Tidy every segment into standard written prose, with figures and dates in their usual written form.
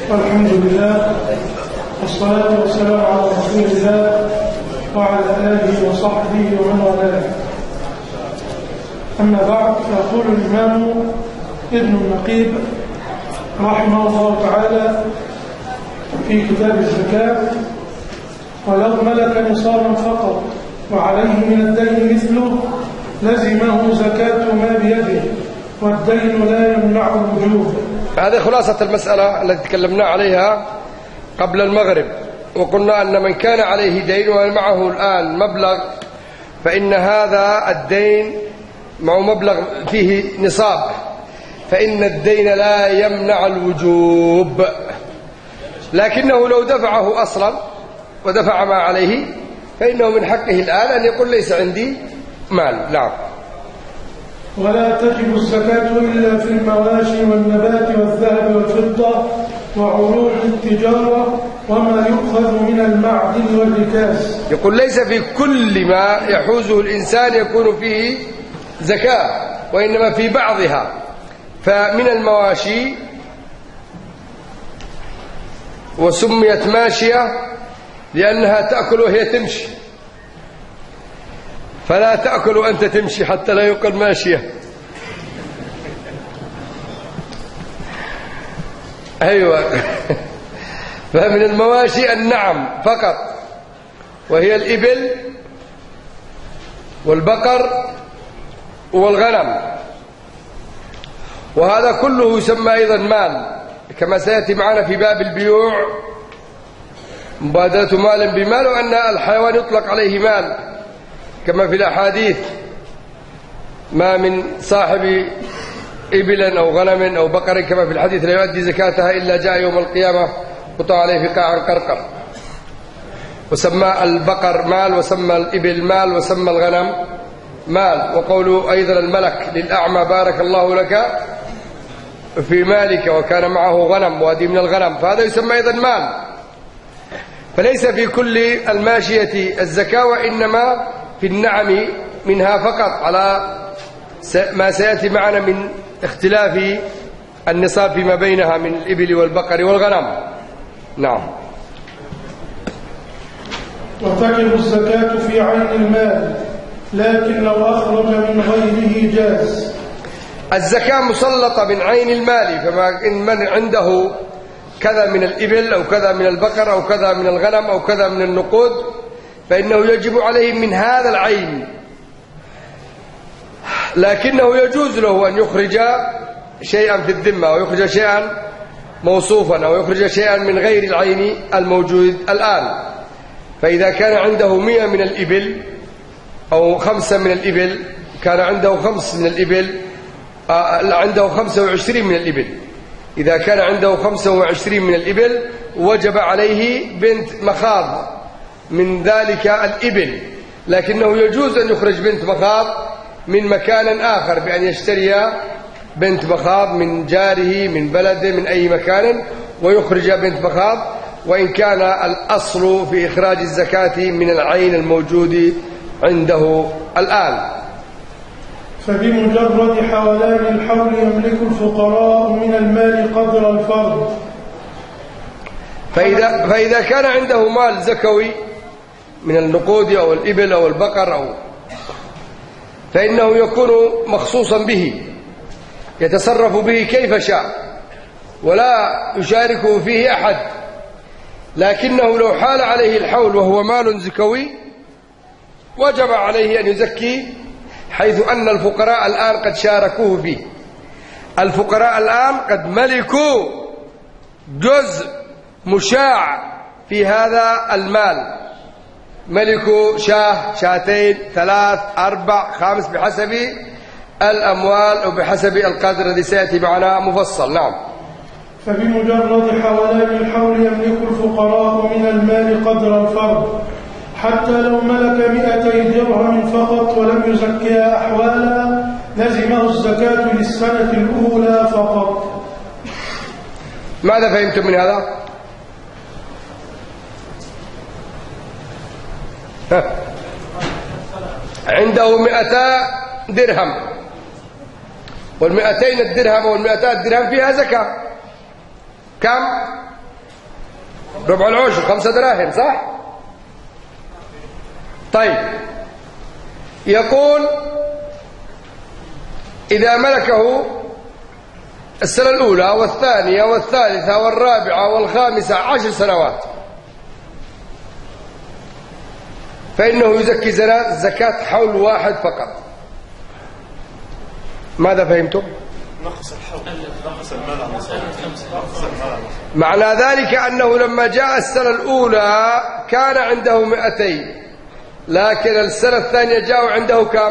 الحمد لله والصلاة والسلام على رسول الله وعلى آله وصحبه ومن والاه. أما بعد، فيقول الإمام ابن النقيب رحمه الله تعالى في كتاب الزكاة: ولو ملك نصابا فقط وعليه من الدين مثله لزمه زكاة ما بيده، والدين لا يمنع الوجوب. هذه خلاصة المسألة التي تكلمنا عليها قبل المغرب، وقلنا أن من كان عليه دين ومعه الآن مبلغ، فإن هذا الدين معه مبلغ فيه نصاب، فإن الدين لا يمنع الوجوب، لكنه لو دفعه أصلا ودفع ما عليه فإنه من حقه الآن أن يقول ليس عندي مال. نعم. ولا تجب الزكاة إلا في المواشي والنبات والذهب والفضة وعروض التجارة وما يؤخذ من المعدن والركاز. يقول ليس في كل ما يحوزه الإنسان يكون فيه زكاة، وإنما في بعضها. فمن المواشي، وسميت ماشية لأنها تأكل وهي تمشي، فلا تأكل وأنت تمشي حتى لا يقال ماشية. أيوة. فمن المواشي النعم فقط، وهي الإبل والبقر والغنم، وهذا كله يسمى أيضا مال، كما سيأتي معنا في باب البيوع مبادلة مال بمال، وأن الحيوان يطلق عليه مال، كما في الأحاديث: ما من صاحب إبل أو غنم أو بقر كما في الحديث لا يؤدي زكاتها إلا جاء يوم القيامة قطع عليه فقاعا قرقر. وسمى البقر مال، وسمى الإبل مال، وسمى الغنم مال. وقوله أيضا الملك للأعمى: بارك الله لك في مالك، وكان معه غنم وادي من الغنم، فهذا يسمى أيضا مال. فليس في كل الماشية الزكاة، وإنما في النعم منها فقط، على ما سيأتي معنا من اختلاف النصاب فيما بينها من الإبل والبقر والغنم. نعم. وتجب الزكاة في عين المال، لكن لو أخرج من غيره جاز. الزكاة مسلطة من عين المال، فما إن من عنده كذا من الإبل أو كذا من البقر أو كذا من الغنم أو كذا من النقود، فإنه يجب عليه من هذا العين، لكنه يجوز له أن يخرج شيئا في الذمة، أو يخرج شيئا موصوفا، أو يخرج شيئا من غير العين الموجود الآن. فإذا كان عنده 100 من الإبل أو 5 من الإبل، كان عنده 5 من الإبل، عنده 25 من الإبل، إذا كان عنده 25 من الإبل وجب عليه بنت مخاض من ذلك الإبل، لكنه يجوز أن يخرج بنت مخاض من مكان آخر، بأن يشتري بنت مخاض من جاره من بلده من أي مكان ويخرج بنت مخاض، وإن كان الأصل في إخراج الزكاة من العين الموجود عنده الآن. فبمجرد حولان الحول يملك الفقراء من المال قدر الفرض. فإذا كان عنده مال زكوي من النقود أو الإبل أو البقر فإنه يكون مخصوصا به، يتصرف به كيف شاء ولا يشاركه فيه أحد، لكنه لو حال عليه الحول وهو مال زكوي وجب عليه أن يزكي، حيث أن الفقراء الآن قد شاركوه فيه. الفقراء الآن قد ملكوا جزء مشاع في هذا المال، ملكوا شاه، شاتين، 3، 4، 5 بحسب الأموال أو بحسب القدر الذي سيأتي معنا مفصل. نعم. فبمجرد حولان الحول يملك الفقراء من المال قدر الفرض، حتى لو ملك 200 درهم فقط ولم يزكيها أحوالا لزمه الزكاة للسنة الأولى فقط. ماذا فهمتم من هذا؟ عنده 200 درهم، وال200 الدرهم وال200 الدرهم فيها زكاة. كم؟ ربع العشر 5 دراهم صح؟ طيب يقول إذا ملكه السنة الأولى والثانية والثالثة والرابعة والخامسة 10 سنوات فإنه يزكي زكاة حول واحد فقط. ماذا فهمتم؟ نقص الحول، نقص المال عن نصاب. معنى ذلك أنه لما جاء السنة الأولى كان عنده 200 لكن السنة الثانية جاء عنده كم؟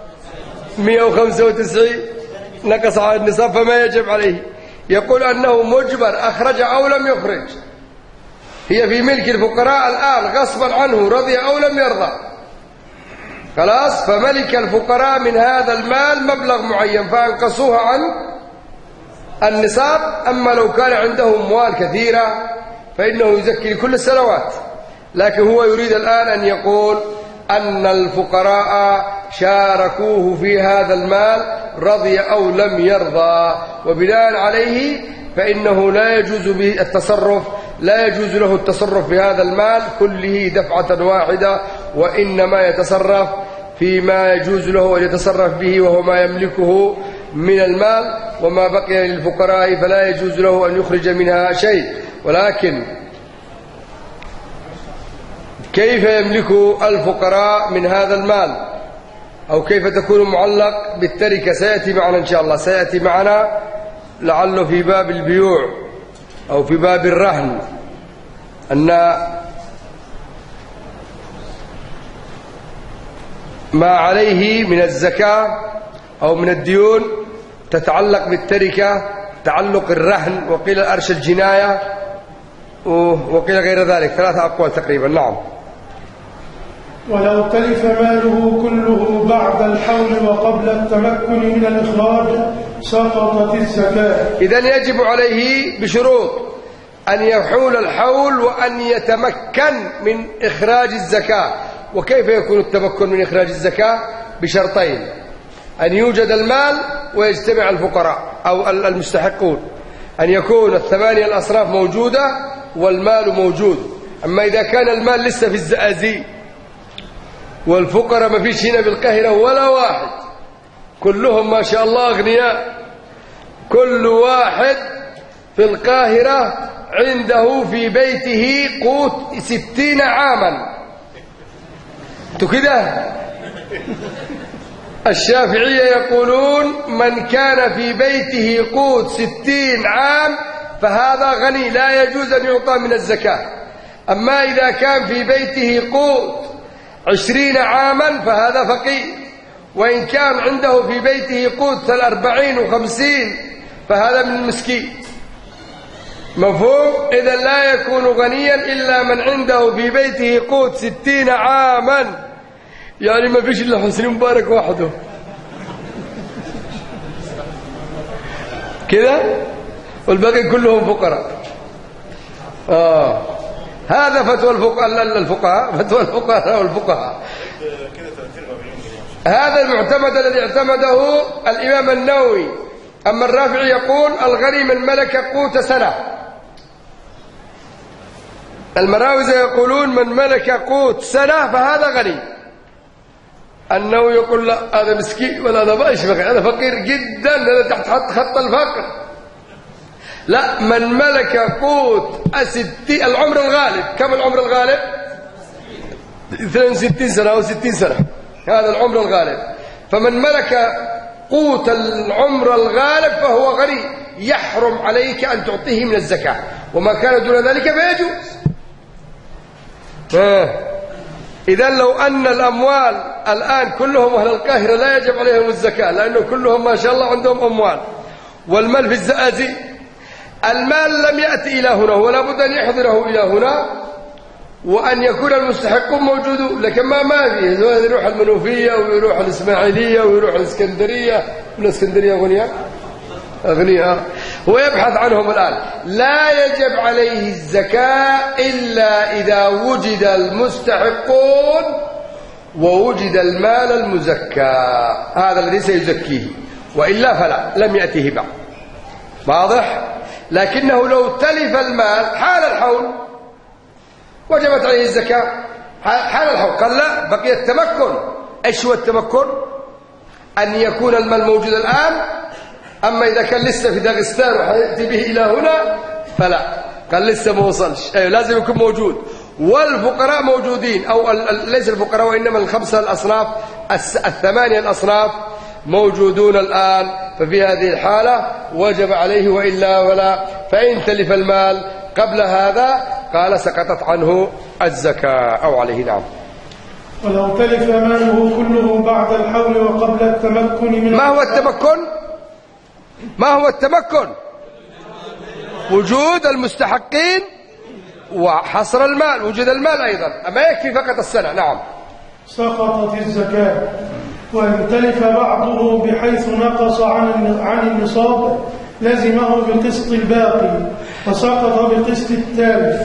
195 نقص على النصاب فما يجب عليه. يقول أنه مجبر أخرج أو لم يخرج، هي في ملك الفقراء الآن غصبا عنه رضي أو لم يرضى خلاص، فملك الفقراء من هذا المال مبلغ معين فأنقصوها عن النصاب. أما لو كان عنده أموال كثيرة فإنه يزكي لكل السنوات، لكن هو يريد الآن أن يقول أن الفقراء شاركوه في هذا المال رضي أو لم يرضى، وبناء عليه فإنه لا يجوز به التصرف، لا يجوز له التصرف في هذا المال كله دفعة واحدة، وإنما يتصرف فيما يجوز له أن يتصرف به وهو ما يملكه من المال، وما بقي للفقراء فلا يجوز له أن يخرج منها شيء. ولكن كيف يملك الفقراء من هذا المال أو كيف تكون معلق بالتركة سيأتي معنا إن شاء الله، سيأتي معنا لعله في باب البيوع أو في باب الرهن، أن ما عليه من الزكاة أو من الديون تتعلق بالتركة تعلق الرهن، وقيل الأرش الجناية، وقيل غير ذلك، 3 أقوال تقريبا. نعم. ولو تلف ماله كله بعد الحول وقبل التمكن من الإخراج سقطت الزكاة. إذن يجب عليه بشروط أن يحول الحول وأن يتمكن من إخراج الزكاة. وكيف يكون التمكن من إخراج الزكاة؟ بشرطين: أن يوجد المال ويجتمع الفقراء أو المستحقون، أن يكون 8 الأصراف موجودة والمال موجود. أما إذا كان المال لسه في الزقازيق والفقراء ما فيش هنا بالقاهرة ولا واحد، كلهم ما شاء الله أغنياء، كل واحد في القاهرة عنده في بيته قوت 60 عاما. انتوا كده الشافعية يقولون من كان في بيته قوت 60 عام فهذا غني لا يجوز أن يعطى من الزكاة. أما إذا كان في بيته قوت 20 عاما فهذا فقير، وإن كان عنده في بيته قوت 40 و50 فهذا من المسكين. مفهوم؟ إذا لا يكون غنيا إلا من عنده في بيته قوت 60 عاما، يعني ما فيش إلا حسني مبارك وحده كده، والباقي كلهم فقراء. هذا فتوى الفقهاء، فتوى الفقهاء والفقهاء. هذا المعتمد الذي اعتمده الإمام النووي. أما الرافعي يقول الغني من ملك قوت سنة. المراوزة يقولون من ملك قوت سنة فهذا غني. النووي يقول لا، هذا مسكين ولا هذا بايش فقير، هذا فقير جدا، هذا تحت خط الفقر. لا، من ملك قوت العمر الغالب. كم العمر الغالب؟ 62 سنة أو 60 سنة، هذا العمر الغالب. فمن ملك قوت العمر الغالب فهو غني، يحرم عليك أن تعطيه من الزكاة، وما كان دون ذلك فيجوز. إذن لو أن الأموال الآن كلهم أهل القاهرة لا يجب عليهم الزكاة، لأنه كلهم ما شاء الله عندهم أموال، والمال في الزقازيق. المال لم يأتي إلى هنا، ولا بد أن يحضره إلى هنا، وأن يكون المستحقون موجودون. لكن ما فيه يروح المنوفية ويروح الإسماعيلية ويروح الإسكندرية. الإسكندرية أغنياء ويبحث عنهم الآن. لا يجب عليه الزكاة إلا إذا وجد المستحقون ووجد المال المزكى، هذا الذي سيزكيه، وإلا فلا، لم يأتيه بعد. واضح؟ لكنه لو تلف المال حال الحول وجبت عليه الزكاة حال الحول. قال لا، بقي التمكن. ايش هو التمكن؟ أن يكون المال موجود الآن، أما إذا كان لسه في داغستان وحيأتي به إلى هنا فلا، قال لسه ما وصلش. لازم يكون موجود. والفقراء موجودين، أو ليس الفقراء وإنما الخمسة الأصناف، الثمانية الأصناف موجودون الآن. ففي هذه الحالة وجب عليه، وإلا ولا. فإن تلف المال قبل هذا قال سقطت عنه الزكاة أو عليه. نعم. ولو تلف ماله كله بعد الحول وقبل التمكن من ما هو التمكن؟ ما هو التمكن؟ وجود المستحقين وحصر المال، وجود المال أيضا، أما يكفي فقط السنة. نعم. سقطت الزكاة. وإن تلف بعضه بحيث نقص عن النصاب لزمه بقسط الباقي وسقط بقسط التالف.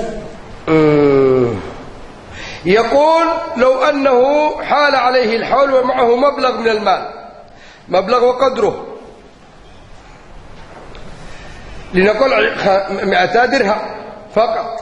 يقول لو أنه حال عليه الحول ومعه مبلغ من المال، مبلغ وقدره، لنقول 200 درهم فقط،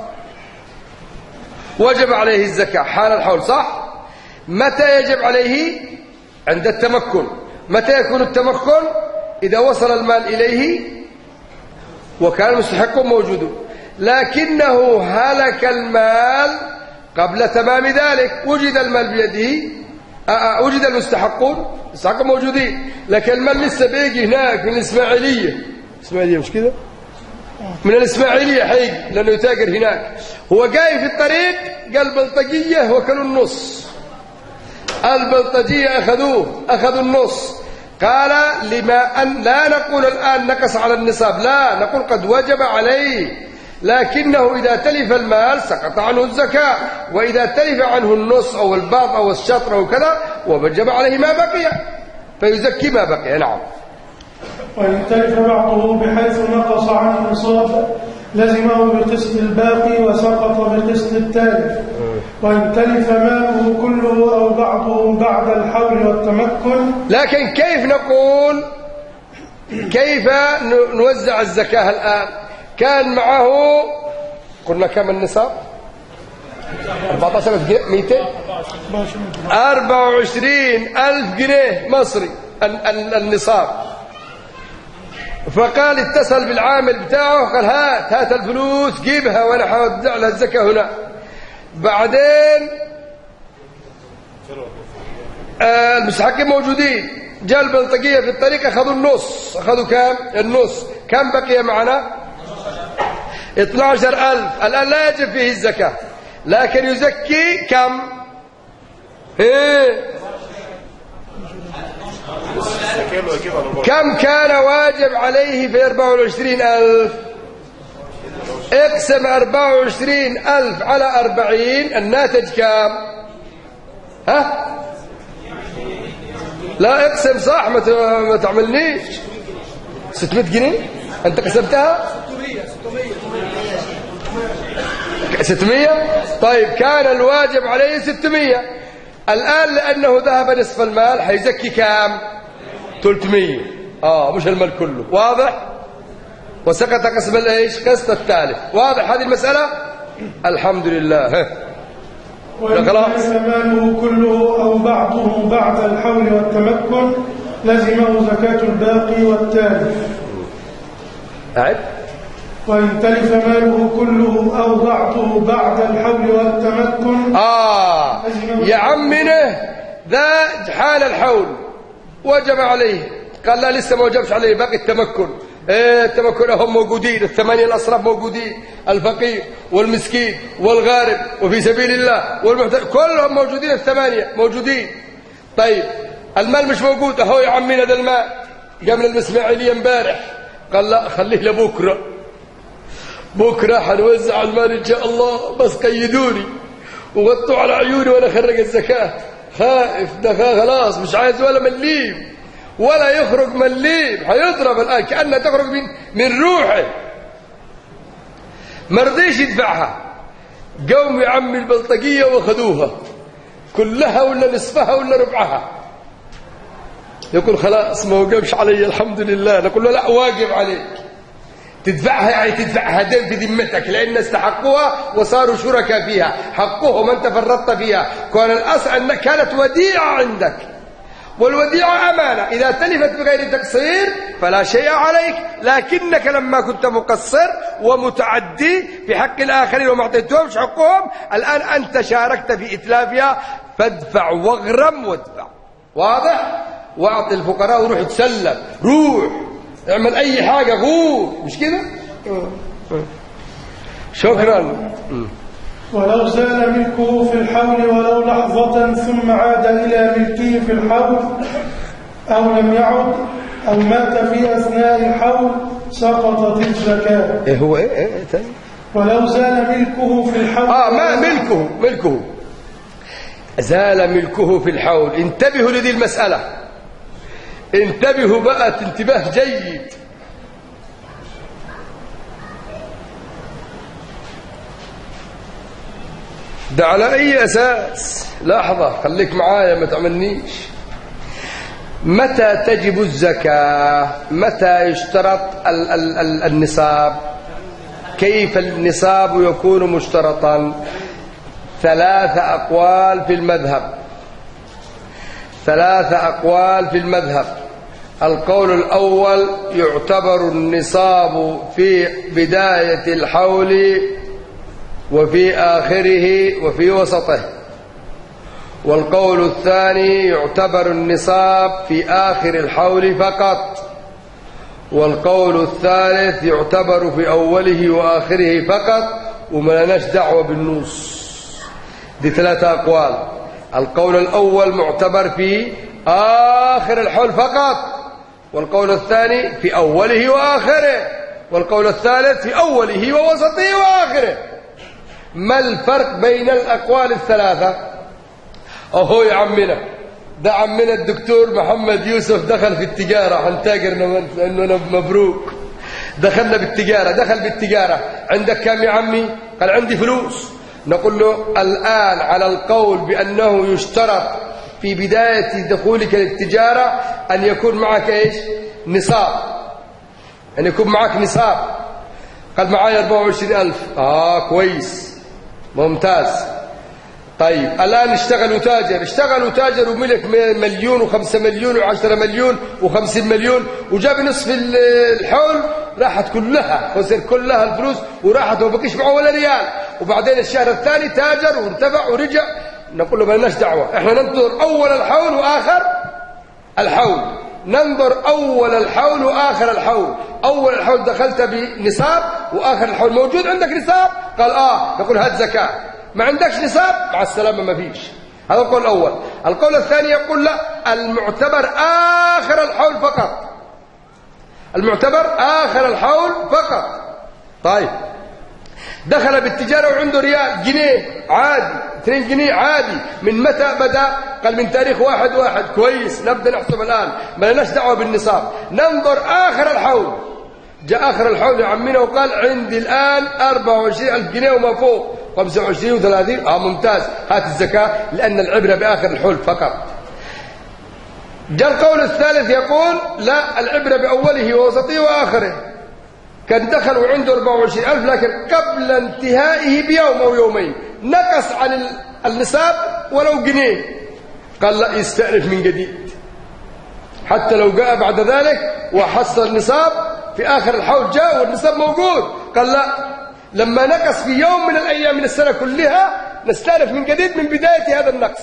وجب عليه الزكاة حال الحول، صح؟ متى يجب عليه؟ عند التمكن. متى يكون التمكن؟ إذا وصل المال إليه وكان المستحق موجود، لكنه هلك المال قبل تمام ذلك. وجد المال بيده، وجد المستحقون موجودين، لكن المال لسه بيجي هناك من الإسماعيلية مش كده؟ من الإسماعيلية حيجي لأنه يتاجر هناك. هو جاي في الطريق قال بلطجية وكلوا النص، البلطجية أخذوا النص. قال لما أن لا نقول الآن نقص على النصاب، لا نقول قد وجب عليه، لكنه إذا تلف المال سقط عنه الزكاة، وإذا تلف عنه النص أو البعض أو الشطر أو كذا وجب عليه ما بقي فيزكي ما بقي. نعم. وإن تلف بعضه بحيث نقص عن النصاب لزمه بقسط الباقي وسقط بقسط التالف. وإن تلف ماله كله أو بعضه بعد الحول والتمكن. لكن كيف نقول، كيف نوزع الزكاة الآن؟ كان معه قلنا كم النصاب؟ 24,200 جنيه مصري النصاب. فقال اتصل بالعامل بتاعه قال هات الفلوس جيبها وانا حوزع لها الزكاة هنا. بعدين المستحقين موجودين، جاء البلطجية في الطريق اخذوا النص. اخذوا كام؟ النص. كم بقي معنا؟ 12,000. الآن لا يجب فيه الزكاة، لكن يزكي كم؟ كم كان واجب عليه في 24,000؟ اقسم 24,000 على 40، الناتج كام؟ ها؟ لا اقسم صح، ما تعملنيش. 600 جنيه انت قسمتها؟ 600. طيب كان الواجب عليه 600. الآن لأنه ذهب نصف المال حيزكي كام؟ 300. مش المال كله. واضح؟ وسقط قسم الايش؟ قسط التالف. واضح هذه المسألة؟ الحمد لله. وإن تلف ماله كله أو بعضه بعد الحول والتمكن لزمه زكاة الباقي والتالف. أعد. وإن تلف ماله كله أو بعضه بعد الحول والتمكن يا عمنا ذا حال الحول وجب عليه، قال لا لسه ما وجبش عليه، باقي التمكن. التمكن هم موجودين، الثمانية الأصناف موجودين، الفقير والمسكين والغارب وفي سبيل الله والمحتاج كلهم موجودين، الثمانية موجودين. طيب المال مش موجود، اهو يا عمنا ذا المال جاء من الإسماعيلية امبارح، قال لا خليه لبكره، بكره حنوزع المال ان شاء الله، بس قيدوني وغطوا على عيوني وانا اخرج الزكاه. خائف ده خلاص مش عايز ولا مليم ولا يخرج مليم، هيضرب الان كأنها تخرج من روحه. ما رضيش يدفعها، قوم يا عمي البلطجيه واخذوها كلها ولا نصفها ولا ربعها. يقول خلاص ما وقفش علي الحمد لله. نقول له لا واجب عليك، تدفعها يعني تدفعها دين في ذمتك، لأن استحقوها وصاروا شركاء فيها، حقهم أنت فرطت فيها. كان الأصل أنها كانت وديعة عندك، والوديعة أمانة، إذا تلفت بغير تقصير فلا شيء عليك، لكنك لما كنت مقصر ومتعدي في حق الآخرين وما أعطيتهمش حقهم، الآن أنت شاركت في إتلافها، فادفع واغرم وادفع. واضح؟ واعطي الفقراء وروح تسلم، روح اعمل أي حاجة، غور، مش كده؟ شكرا. ولو زال ملكه في الحول ولو لحظة ثم عاد إلى ملكه في الحول أو لم يعد أو مات في أثناء الحول سقطت الزكاة. إيه هو إيه تاني؟ ولو زال ملكه في الحول ما ملكه زال ملكه في الحول. انتبهوا لدي المسألة، انتبهوا بقى انتباه جيد. ده على أي أساس؟ لحظة خليك معايا ما تعملنيش. متى تجب الزكاة؟ متى يشترط النصاب؟ كيف النصاب يكون مشترطا؟ 3 أقوال في المذهب، 3 أقوال في المذهب. القول الأول يعتبر النصاب في بداية الحول وفي آخره وفي وسطه. والقول الثاني يعتبر النصاب في آخر الحول فقط. والقول الثالث يعتبر في أوله وآخره فقط وما لناش دعوة بالنص. دي 3 أقوال. القول الأول معتبر في آخر الحول فقط، والقول الثاني في أوله وآخره، والقول الثالث في أوله ووسطه وآخره. ما الفرق بين الأقوال ال3؟ أهو يا عمنا، ده عمنا الدكتور محمد يوسف دخل في التجارة، هنتاجر إنه مبروك، دخلنا بالتجارة، دخل بالتجارة. عندك كم يا عمي؟ قال عندي فلوس. نقول له الآن على القول بأنه يشترط في بداية دخولك للتجارة أن يكون معك إيش؟ نصاب، أن يكون معك نصاب. قال معايا 24,000. كويس ممتاز. طيب الآن اشتغلوا تاجر وملك 1,000,000 و5 مليون و10 مليون و50 مليون، وجاب نصف الحول راحت كلها، خسر كلها الفلوس وراحت وما بقيش معه ولا ريال. وبعدين الشهر الثاني تاجر وارتفع ورجع. نقول له ما لناش دعوة، احنا ننظر أول الحول وآخر الحول، ننظر أول الحول وآخر الحول. أول الحول دخلت بنصاب وآخر الحول موجود عندك نصاب؟ قال نقول هات زكاة. ما عندكش نصاب مع السلامة ما فيش. هذا القول الأول. القول الثاني يقول لا، المعتبر آخر الحول فقط، المعتبر آخر الحول فقط. طيب دخل بالتجارة وعنده ريال، جنيه عادي، 2 جنيه عادي. من متى بدأ؟ قال من تاريخ 1/1. كويس، نبدأ نحسب الآن، ما لناش دعوة بالنصاب، ننظر آخر الحول. جاء آخر الحول يا عمنا وقال عندي الآن 24,000 جنيه وما فوق، 25 و30. ممتاز، هات الزكاة، لأن العبرة بآخر الحول فقط. جاء القول الثالث يقول لا، العبرة بأوله ووسطه وآخره. كان دخل وعنده 24,000، لكن قبل انتهائه بيوم أو يومين نقص عن النصاب ولو جنيه. قال لا، يستأنف من جديد حتى لو جاء بعد ذلك وحصل النصاب في آخر الحول، جاء والنصاب موجود. قال لا، لما نقص في يوم من الأيام من السنة كلها نستأنف من جديد من بداية هذا النقص.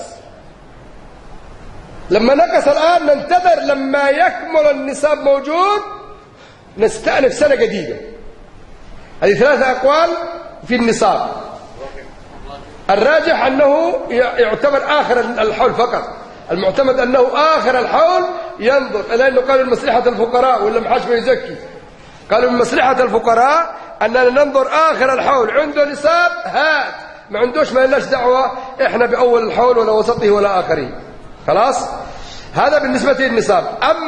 لما نقص الآن ننتظر لما يكمل النصاب موجود، نستأنف سنة جديدة. هذه 3 أقوال في النصاب. الراجح أنه يعتبر آخر الحول فقط، المعتمد أنه آخر الحول ينظر، لأنه قالوا مصلحة الفقراء ولا محاش ما يزكي. قالوا من مصلحة الفقراء أننا ننظر آخر الحول، عنده نصاب هات، ما عندوش ما لناش دعوة إحنا بأول الحول ولا وسطه ولا آخره. خلاص؟ هذا بالنسبة للنصاب.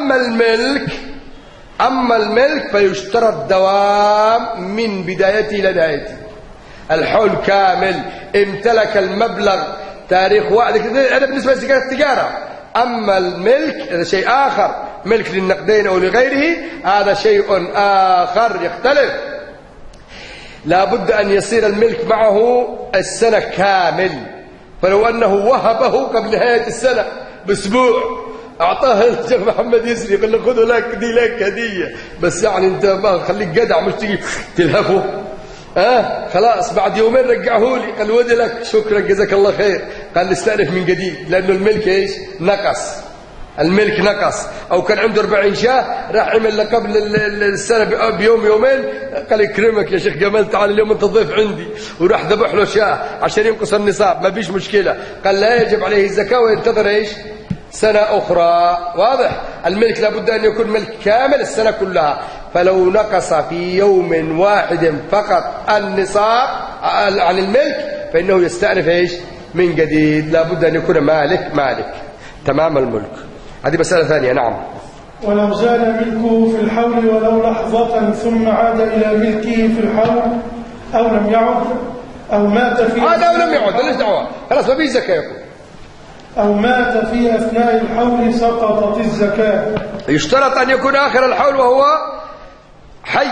أما الملك فيشترط دوام من بدايته إلى نهايته. الحول كامل، امتلك المبلغ تاريخ واحد، هذا بالنسبة لزكاة التجارة. أما الملك هذا شيء آخر، ملك للنقدين أو لغيره هذا شيء آخر يختلف. لا بد أن يصير الملك معه السنة كامل. فلو أنه وهبه قبل نهاية السنة بأسبوع أعطاه الشيخ محمد يسري قال له خذوا لك دي لك هدية، بس يعني أنت ما خليك جدع مش تجي تلهفه. خلاص بعد يومين رجعه لي قال ودي لك شكرا جزاك الله خير. قال استأنف من جديد لأنه الملك إيش نقص، الملك نقص. أو كان عنده 40 شاه راح عمل له قبل السنة بيوم يومين قال يكرمك يا شيخ جمال تعال اليوم أنت ضيف عندي، وراح ذبح له شاه عشان ينقص النصاب ما فيش مشكلة. قال لا يجب عليه الزكاة وينتظر إيش سنة أخرى. واضح؟ الملك لابد أن يكون ملك كامل السنة كلها. فلو نقص في يوم واحد فقط النصاب عن الملك فإنه يستأنف إيش من جديد. لابد أن يكون مالك تمام الملك. هذه مسألة ثانية. نعم. ولو زال ملكه في الحول ولو لحظة ثم عاد إلى ملكه في الحول أو لم يعد أو مات في هذا أو لم يعد ليش دعوة خلاص ما فيش زكاة يكون. أو مات في أثناء الحول سقطت الزكاة. يشترط أن يكون آخر الحول وهو حي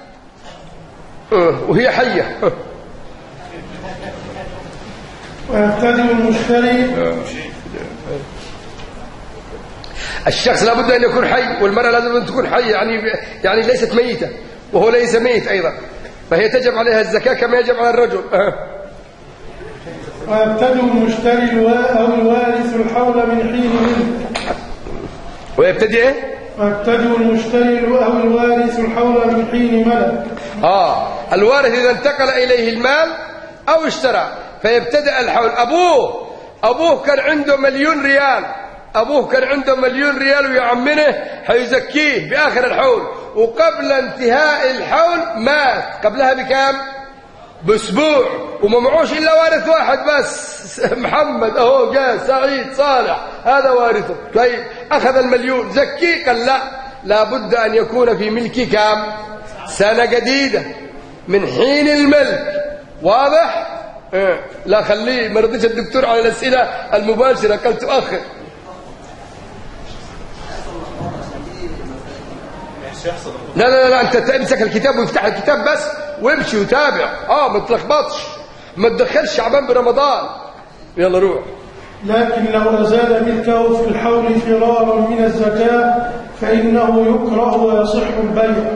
وهي حية. ويبتدئ المشتري الشخص لابد أن يكون حي والمرأة لازم أن تكون حية يعني ليست ميتة وهو ليس ميت أيضا، فهي تجب عليها الزكاة كما يجب على الرجل. ويبتدئ المشتري أو الوارث الحول من حين ملك. ويبتدئ إيه؟ ويبتدئ المشتري أو الوارث الحول من حين ملك. الوارث إذا انتقل إليه المال أو اشترى فيبتدأ الحول. أبوه كان عنده 1,000,000 ريال، أبوه كان عنده 1,000,000 ريال ويعمنه حيزكيه بآخر الحول، وقبل انتهاء الحول مات قبلها بكام؟ بأسبوع، وما معوش إلا وارث واحد بس محمد أهو جاء سعيد صالح هذا وارثه. طيب أخذ 1,000,000 زكيه؟ قال لا، لابد أن يكون في ملكي كام؟ سنة جديدة من حين الملك. واضح؟ لا خليه ما رضيش الدكتور على الأسئلة المباشرة قال تؤخر. لا أنت تمسك الكتاب ويفتح الكتاب بس وامشي وتابع. ما تلخبطش، ما تدخلش شعبان برمضان. يلا روح. لكن لو أزال ملكه في الحول فرارا من الزكاة فإنه يكره ويصح البيع.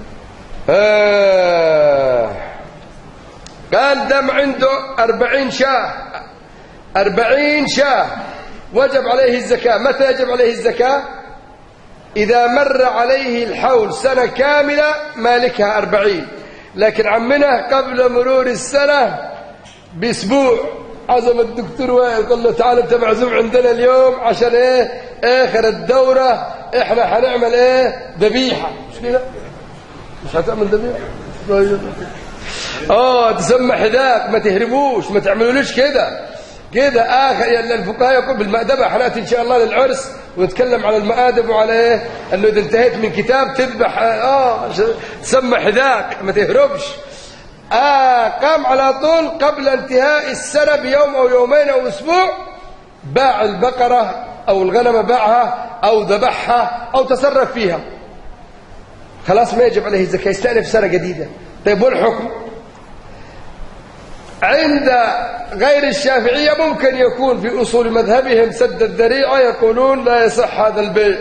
قال دم عنده 40 شاه 40 شاه وجب عليه الزكاة. متى يجب عليه الزكاة؟ إذا مر عليه الحول سنة كاملة مالكها 40، لكن عمنه قبل مرور السنة بأسبوع عزم الدكتور وائل قال له تعال انت معزوم عندنا اليوم عشان ايه اخر الدورة احنا هنعمل ايه ذبيحة. مش كده؟ مش هتعمل ذبيحة؟ تسمى حذاق، ما تهربوش، ما تعملوليش كده آخر. يعني الفقهاء يقول بالمأدبة حنأتي إن شاء الله للعرس ونتكلم على المآدب وعلى إيه أنه إذا انتهيت من كتاب تذبح تسمى حذاق، ما تهربش. قام على طول قبل انتهاء السنة بيوم أو يومين أو أسبوع باع البقرة أو الغنم باعها أو ذبحها أو تصرف فيها، خلاص ما يجب عليه الزكاة، يستأنف سنة جديدة. طيب والحكم؟ عند غير الشافعية ممكن يكون في أصول مذهبهم سد الذريعة، يقولون لا يصح هذا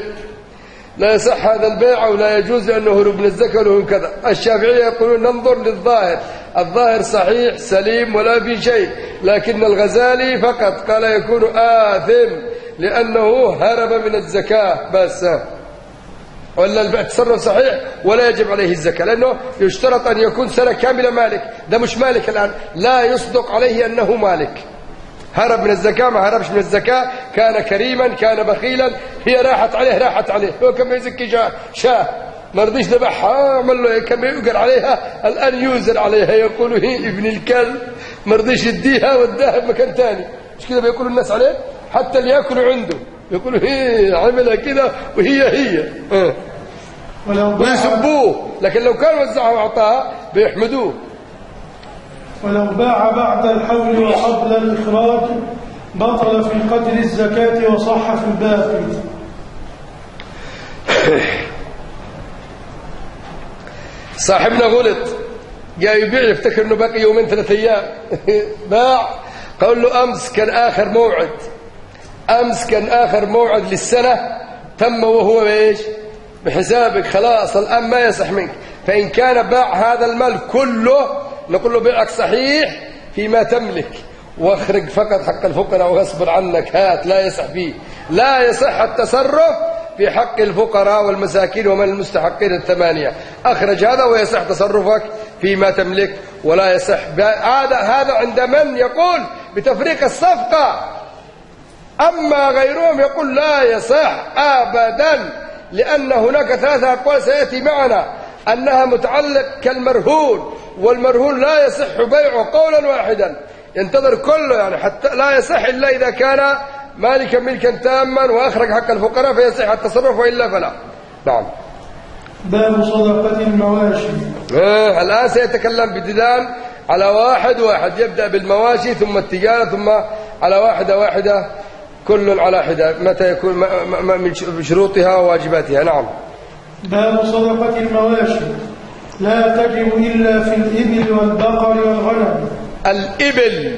البيع أو لا يجوز لأنه هروب من الزكاة وله كذا. الشافعية يقولون ننظر للظاهر، الظاهر صحيح سليم ولا في شيء، لكن الغزالي فقط قال يكون آثم لأنه هرب من الزكاة بس، ولا التصرف صحيح ولا يجب عليه الزكاة، لأنه يشترط أن يكون سنة كاملة مالك. ده مش مالك الآن، لا يصدق عليه أنه مالك. هرب من الزكاة ما هربش من الزكاة، كان كريما كان بخيلا، هي راحت عليه. هو كما يزكي شاه ما رضيش ذبحها، عمل له كما يؤجر عليها الآن يوزر عليها، يقولوا هي ابن الكلب ما رضيش يديها وداها بمكان ثاني. مش كده بيقولوا الناس عليه؟ حتى اللي يأكلوا عنده يقولوا هي عملها كده وهي ويسبوه، لكن لو كان وزعها وأعطاها بيحمدوه. ولو باع بعد الحول وقبل الإخراج بطل في قدر الزكاة وصح في الباقي. صاحبنا غلط، جاي يبيع يفتكر انه باقي يومين 3 ايام باع. قال له امس كان اخر موعد، امس كان اخر موعد للسنه، تم وهو ايش؟ بحسابك، خلاص الان ما يصح منك. فان كان باع هذا المال كله نقول له بيعك صحيح فيما تملك، واخرج فقط حق الفقراء وغصب عنك، هات. لا يصح فيه، لا يصح التصرف في حق الفقراء والمساكين ومن المستحقين 8. أخرج هذا ويصح تصرفك فيما تملك، ولا يصح هذا عند من يقول بتفريق الصفقة. أما غيرهم يقول لا يصح أبدا، لأن هناك 3 أقوال سيأتي معنا أنها متعلق كالمرهون، والمرهون لا يصح بيعه قولا واحدا، ينتظر كله، يعني حتى لا يصح إلا إذا كان مالكا ملكا تاما وأخرج حق الفقراء فيصح التصرف، وإلا فلا. نعم. باب صدقة المواشي. الآن سيتكلم بدلان على واحد واحد، يبدأ بالمواشي ثم التجارة ثم على واحدة واحدة، كل على حدة متى يكون من شروطها وواجباتها. نعم. باب صدقة المواشي. لا تجب إلا في الإبل والبقر والغنم. الإبل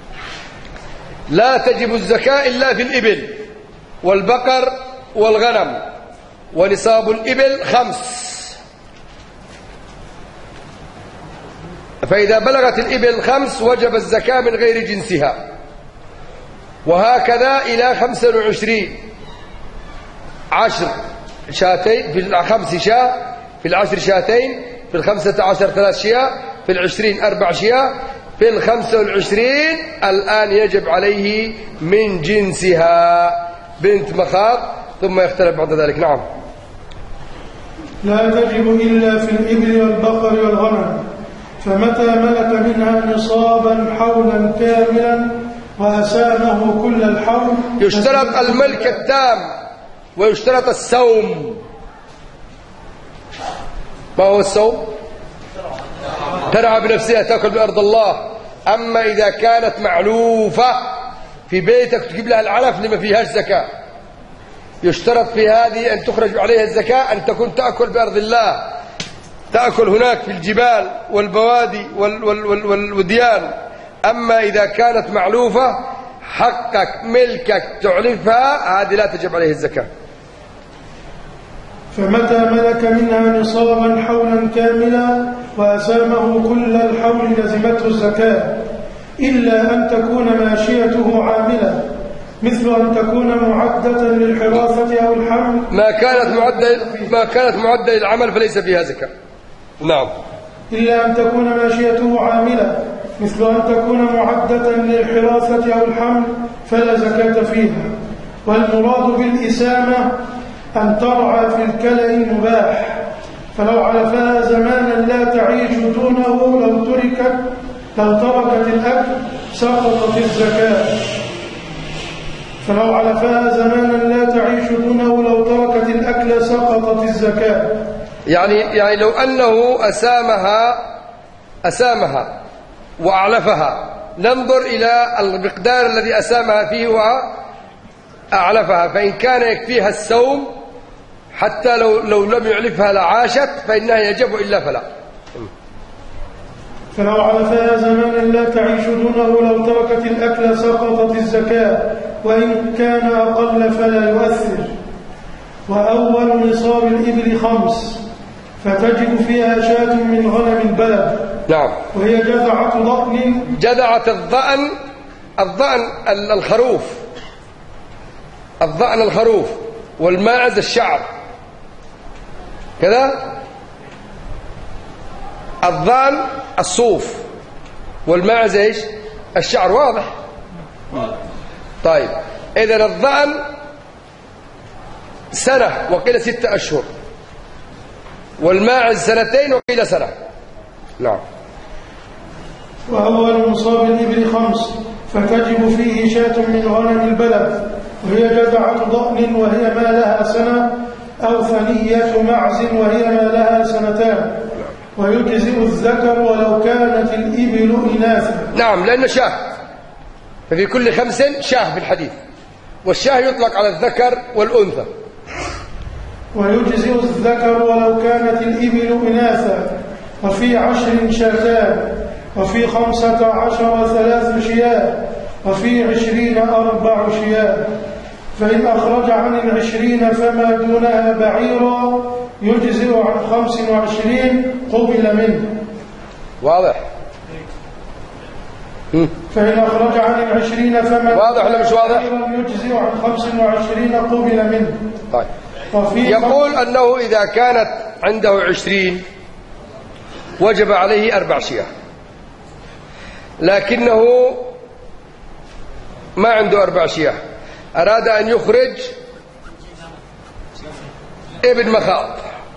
لا تجب الزكاة إلا في الإبل والبقر والغنم، ونصاب الإبل 5، فإذا بلغت الإبل 5 وجب الزكاة من غير جنسها، وهكذا إلى 25. 10 شاتين، في 5 شاة، في 10 شاتين، في 15 3 شياه، في 20 4 شياه، في 25 الآن يجب عليه من جنسها بنت مخاض، ثم يختلف بعد ذلك. نعم. لا تجب إلا في الإبل والبقر والغنم، فمتى ملك منها نصابا حولا كاملا وأسامه كل الحول. يشترط الملك التام ويشترط السوم. ما هو السوم؟ ترعى بنفسها، تأكل بأرض الله. أما إذا كانت معلوفة في بيتك تجيب لها العلف لما فيهاش زكاة، يشترط في هذه أن تخرج عليها الزكاة أن تكون تأكل بأرض الله، تأكل هناك في الجبال والبوادي والوديان. أما إذا كانت معلوفة حقك ملكك تعلفها، هذه لا تجب عليه الزكاة. فمتى ملك منها نصابا حولا كاملا وأسامه كل الحول لزمته الزكاة، إلا أن تكون ماشيته عاملة، مثل أن تكون معدة للحراثة أو الحمل. ما كانت معدة للعمل فليس فيها زكاة. نعم. إلا أن تكون ماشيته عاملة، مثل أن تكون معدة للحراثة أو الحمل، فلا زكاة فيها. والمراد بالإسامة أن ترعى في الكلأ المباح، فلو علفها زمانا لا تعيش دونه لو تركت الأكل سقطت الزكاة. فلو علفها زمانا لا تعيش دونه لو تركت الأكل سقطت الزكاة. يعني لو أنه أسامها وأعلفها، ننظر إلى المقدار الذي أسامها فيه وأعلفها، فإن كان يكفيها السوم حتى لو لم يعلفها لعاشت فإنها يجب، إلا فلا. فلو علفها زمانا لا تعيش دونه لو تركت الأكل سقطت الزكاة، وإن كان أقل فلا يؤثر. وأول نصاب الإبل 5، فتجب فيها شاة من غنم البلد. نعم. وهي جذعة ضأن. جذعة الضأن الخروف، الضأن الخروف، والماعز الشعر كذا. الضأن الصوف، والماعز ايش؟ الشعر. واضح؟ طيب، إذن الضأن 1 سنة وقيل 6 أشهر، والماعز 2 وقيل سنة. نعم. وأول نصاب الإبل 5، فتجب فيه شاة من غنم البلد، وهي جذعة ضأن وهي ما لها 1 سنة، أو ثنية معز وهي ما لها 2 سنتان، ويجزئ الذكر ولو كانت الإبل إناثا. نعم، لأن شاه، ففي كل 5 شاه في الحديث، والشاه يطلق على الذكر والأنثى. ويجزئ الذكر ولو كانت الإبل إناثا، وفي 10 شاتان، وفي 15 3 شياه، وفي 20 4 شياه. فإن أخرج عن 20 فما دونها بعيرا يجزئ عن 25 قبل منه. واضح؟ فإن أخرج عن 20 فما واضح ولا مش واضح؟ يجزئ عن 25 قبل منه. طيب. يقول أنه إذا كانت عنده 20 وجب عليه 4 شياه، لكنه ما عنده 4 شياه، أراد أن يخرج ابن مخاض.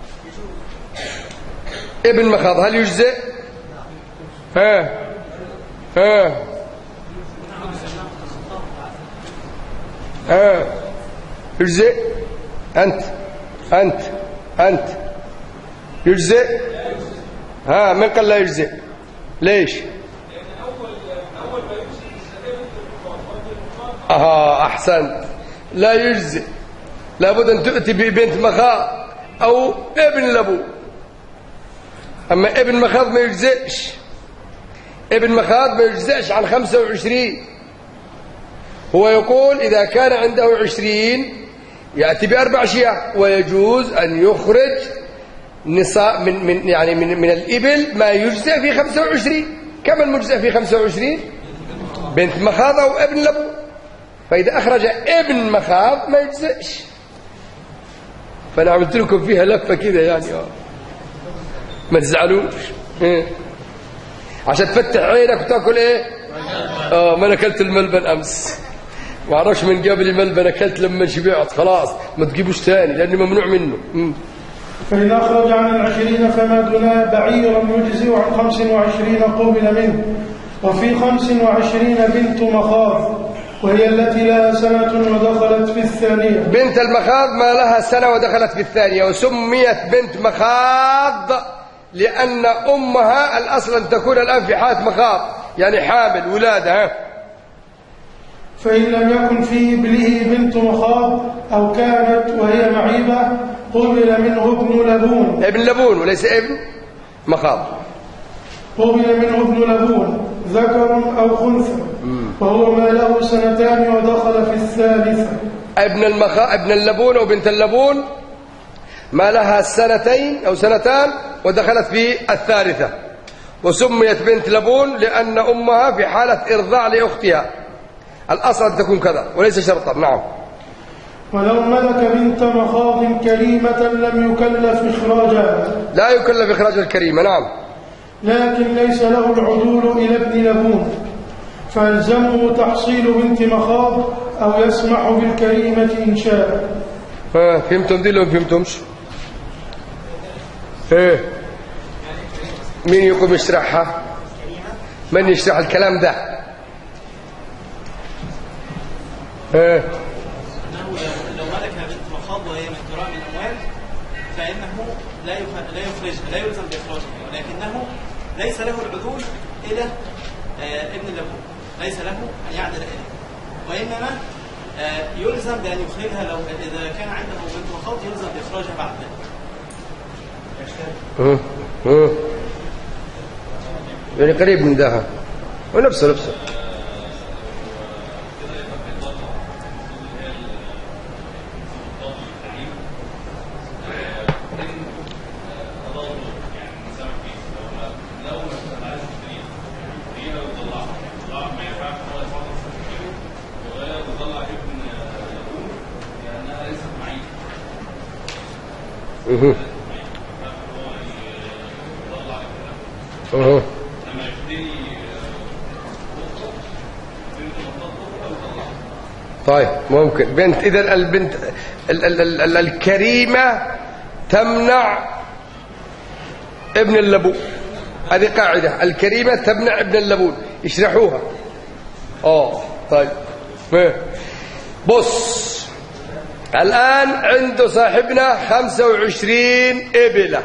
ابن مخاض هل يجزئ؟ يجزئ؟ أنت يجزئ؟ من قال لا يجزئ؟ ليش؟ أحسنت، لا يجزئ، لابد أن تؤتي ببنت مخاض أو ابن لبون. أما ابن مخاض ما يجزئش، ابن مخاض ما يجزئش عن 25. هو يقول إذا كان عنده 20 يأتي ب4 شياه، ويجوز أن يخرج نصاب من الإبل ما يجزئ في 25. كم المجزئ في 25؟ بنت مخاض أو ابن لبون. فإذا أخرج ابن مخاض ما يجزئش. فأنا عملت لكم فيها لفة كده يعني ما تزعلوش عشان تفتح عينك وتاكل ايه. ما انا اكلت الملبن امس، ما اعرفش من جاب لي ملبن، اكلت لما شبعت خلاص، ما تجيبوش ثاني لانه ممنوع منه. فإذا أخرج عن 20 فما دونها بعيرا يجزئ عن 25 قبل منه. وفي 25 بنت مخاض، وهي التي لها سنة ودخلت في الثانية. بنت المخاض ما لها سنة ودخلت في الثانية، وسميت بنت مخاض لأن أمها الأصل أن تكون الآن في حالة مخاض، يعني حامل ولادة. فإن لم يكن في إبله بنت مخاض أو كانت وهي معيبة قبل منه ابن لبون. ابن لبون وليس ابن مخاض. قبل منه ابن لبون ذكر أو خنثى، وهو ما له 2 ودخل في الثالثة. ابن اللبون أو بنت اللبون ما لها 2 أو 2 ودخلت في الثالثة، وسميت بنت لبون لأن أمها في حالة إرضاع لأختها، الأصل أن تكون كذا وليس شرطا. نعم. ولو ملك بنت مخاض كريمة لم يكلف إخراجها. لا يكلف إخراج الكريمة. نعم. لكن ليس له العدول إلى ابن لبون، فالزمه تحصيل بنت مخاض أو يسمح بالكريمة إن شاء. فهمتم دي لو فهمتمش؟ مين يقوم يشرحها؟ من يشرح الكلام ده؟ لو ملك بنت مخاض وهي مهتراء من الأموال فإنه لا يخرجها، لا يلزم بإخراجها، ولكنه ليس له العدول إلى ابن لبون، ليس له أن يعدل إليه، وإنما يلزم بأن يخرجها. لو إذا كان عنده بنت مخاض يلزم بإخراجها بعد ذلك. يعني قريب من ذاها ونفسه. طيب ممكن بنت. إذا البنت الكريمة تمنع ابن اللبون، هذه قاعدة، الكريمة تمنع ابن اللبون. يشرحوها. طيب بص، الآن عنده صاحبنا 25 إبلة،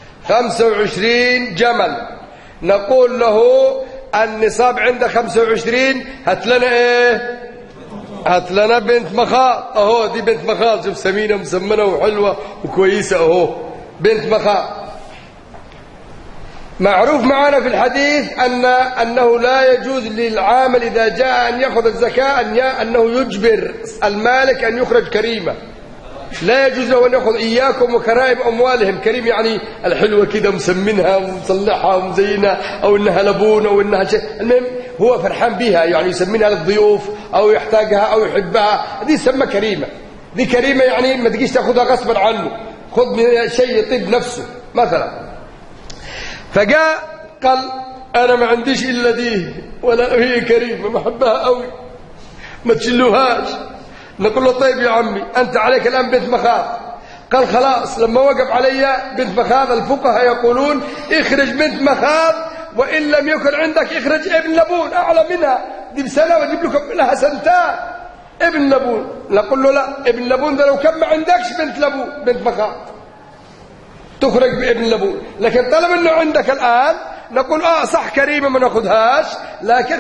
25 جمل. نقول له النصاب عنده 25، هات لنا ايه؟ هات لنا بنت مخاض. دي بنت مخاض، شوف سمينة مسمنة وحلوة وكويسة. بنت مخاض. معروف معنا في الحديث أنه لا يجوز للعامل إذا جاء أن يأخذ الزكاة أنه يجبر المالك أن يخرج كريمة. لا يجوز له أن يأخذ إياكم وكرائم أموالهم. كريم يعني الحلوة كده مسمنها ومصلحها ومزينها، أو إنها لبون أو إنها شيء، المهم هو فرحان بها يعني يسمينها للضيوف أو يحتاجها أو يحبها، دي تسمى كريمة. دي كريمة يعني ما تجيش تأخذها غصبا عنه، خذ من شيء يطيب نفسه مثلا. فجاء قال أنا ما عنديش إلا دي، ولا هي كريمة محبها قوي ما تشلوهاش. نقول له طيب يا عمي أنت عليك الآن بنت مخاض. قال خلاص لما وقف علي بنت مخاض الفقهاء يقولون اخرج بنت مخاض، وإن لم يكن عندك اخرج ابن لبون أعلى منها، دي بسنة وجيب لها سنتان ابن لبون. نقول له لا، ابن لبون ده لو كان ما عندكش بنت لبون بنت مخاض تخرج بابن لبون، لكن طلب انه عندك الآن نقول صح كريمة ما ناخذهاش، لكن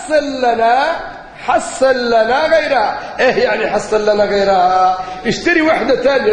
حصل لنا غيرها. ايه يعني حصل لنا غيرها؟ اشتري واحدة تانية،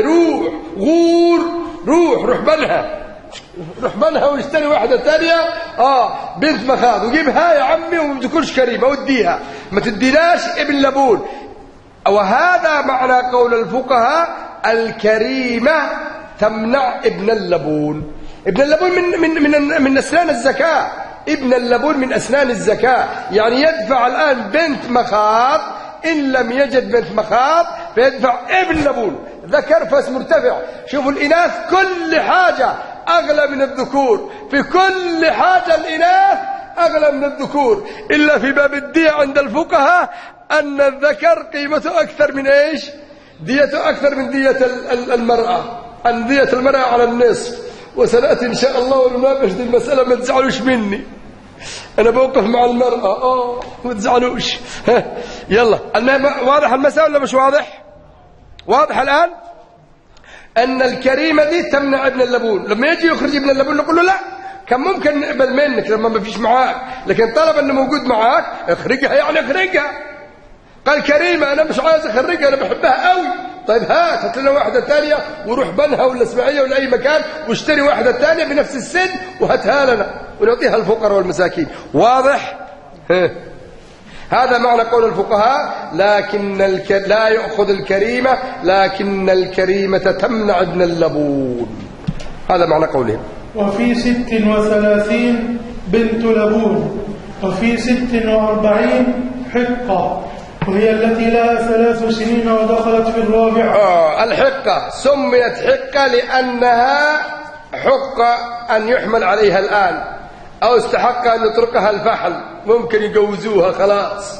روح بنها واشتري واحدة تانية بنت مخاض وجيبها يا عمي، وما تكونش كريمة وديها، ما تديناش ابن لبون. وهذا معنى قول الفقهاء الكريمة تمنع ابن اللبون. ابن اللبون من أسنان الزكاة. ابن اللبون من أسنان الزكاة، يعني يدفع الآن بنت مخاض، إن لم يجد بنت مخاض فيدفع ابن لبون، ذكر فاس مرتفع. شوفوا الإناث كل حاجة أغلى من الذكور، في كل حاجة الإناث أغلى من الذكور، إلا في باب الدية عند الفقهاء أن الذكر قيمته أكثر من إيش؟ ديته أكثر من دية المرأة. أن دية المرأة على النصف، وسنأتي إن شاء الله ونناقش دي المسألة، ما تزعلوش مني، أنا بوقف مع المرأة ما تزعلوش. يلا واضح المسألة ولا مش واضح؟ واضح الآن أن الكريمة دي تمنع ابن اللبون. لما يجي يخرج ابن اللبون نقول له لا، كان ممكن نقبل منك لما ما فيش معاك، لكن طلب أنه موجود معاك اخرجها، يعني اخرجها. قال كريمة أنا مش عايز أخرجها، أنا بحبها قوي. طيب هات لنا واحدة تانية وروح بنها ولا اسماعيلية ولا أي مكان واشتري واحدة تانية بنفس السن وهاتها لنا ونعطيها الفقراء والمساكين. واضح؟ هذا معنى قول الفقهاء لكن لا يأخذ الكريمة، لكن الكريمة تمنع ابن اللبون. هذا معنى قولهم. وفي 36 بنت لبون، وفي 46 حقة، وهي التي لها 3 سنين ودخلت في الرابعة. الحقة سميت حقة لأنها حق أن يحمل عليها الآن، أو استحق أن يتركها الفحل، ممكن يجوزوها خلاص.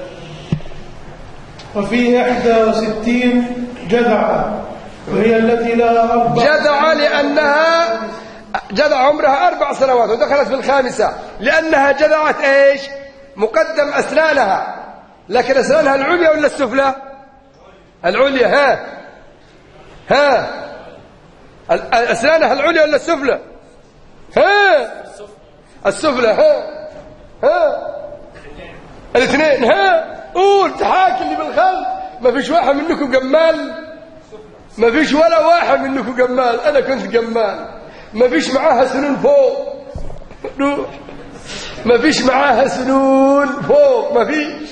وفي 61 جذعة، وهي التي لها 4 جذعة لأنها جذع عمرها 4 سنوات ودخلت في الخامسة، لأنها جذعت إيش؟ مقدم أسنانها، لكن أسنانها العليا ولا السفلى؟ العليا. ها أسنانها العليا ولا السفلى؟ السفلى. الاثنين. قول تحاكي اللي بالخلف. ما فيش واحد منكم جمال؟ ما فيش ولا واحد منكم جمال. أنا كنت جمال. ما فيش معاها سنون فوق. روح. ما فيش معاها سنون فوق، ما فيش.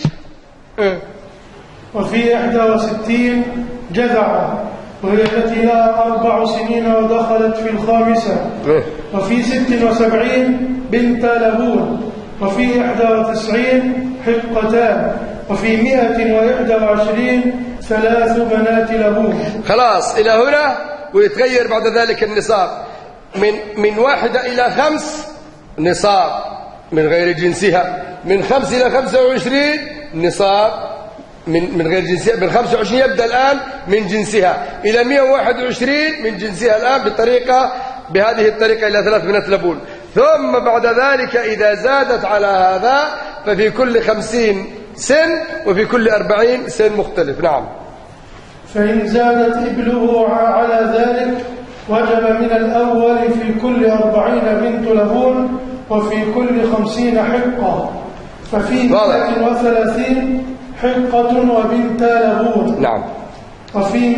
وفي 61 جذعة، وهي التي لها 4 سنين ودخلت في الخامسة. وفي 76 بنت لبون، وفي 91 حقتان، وفي 121 3 بنات لبون. خلاص إلى هنا، ويتغير بعد ذلك النصاب من 1 إلى 5 نصاب من غير جنسها، من 5 إلى 25 نصاب من غير جنسها، من 25 يبدأ الآن من جنسها إلى 121 من جنسها الآن بهذه الطريقة إلى 3 بنات لبون. ثم بعد ذلك إذا زادت على هذا ففي كل 50 سن وفي كل 40 سن مختلف. نعم. فإن زادت إبله على ذلك وجب من الأول في كل 40 بنت لبون، وفي كل 50 حقة، ففي 130 حقة وبنت لبون. نعم. وفي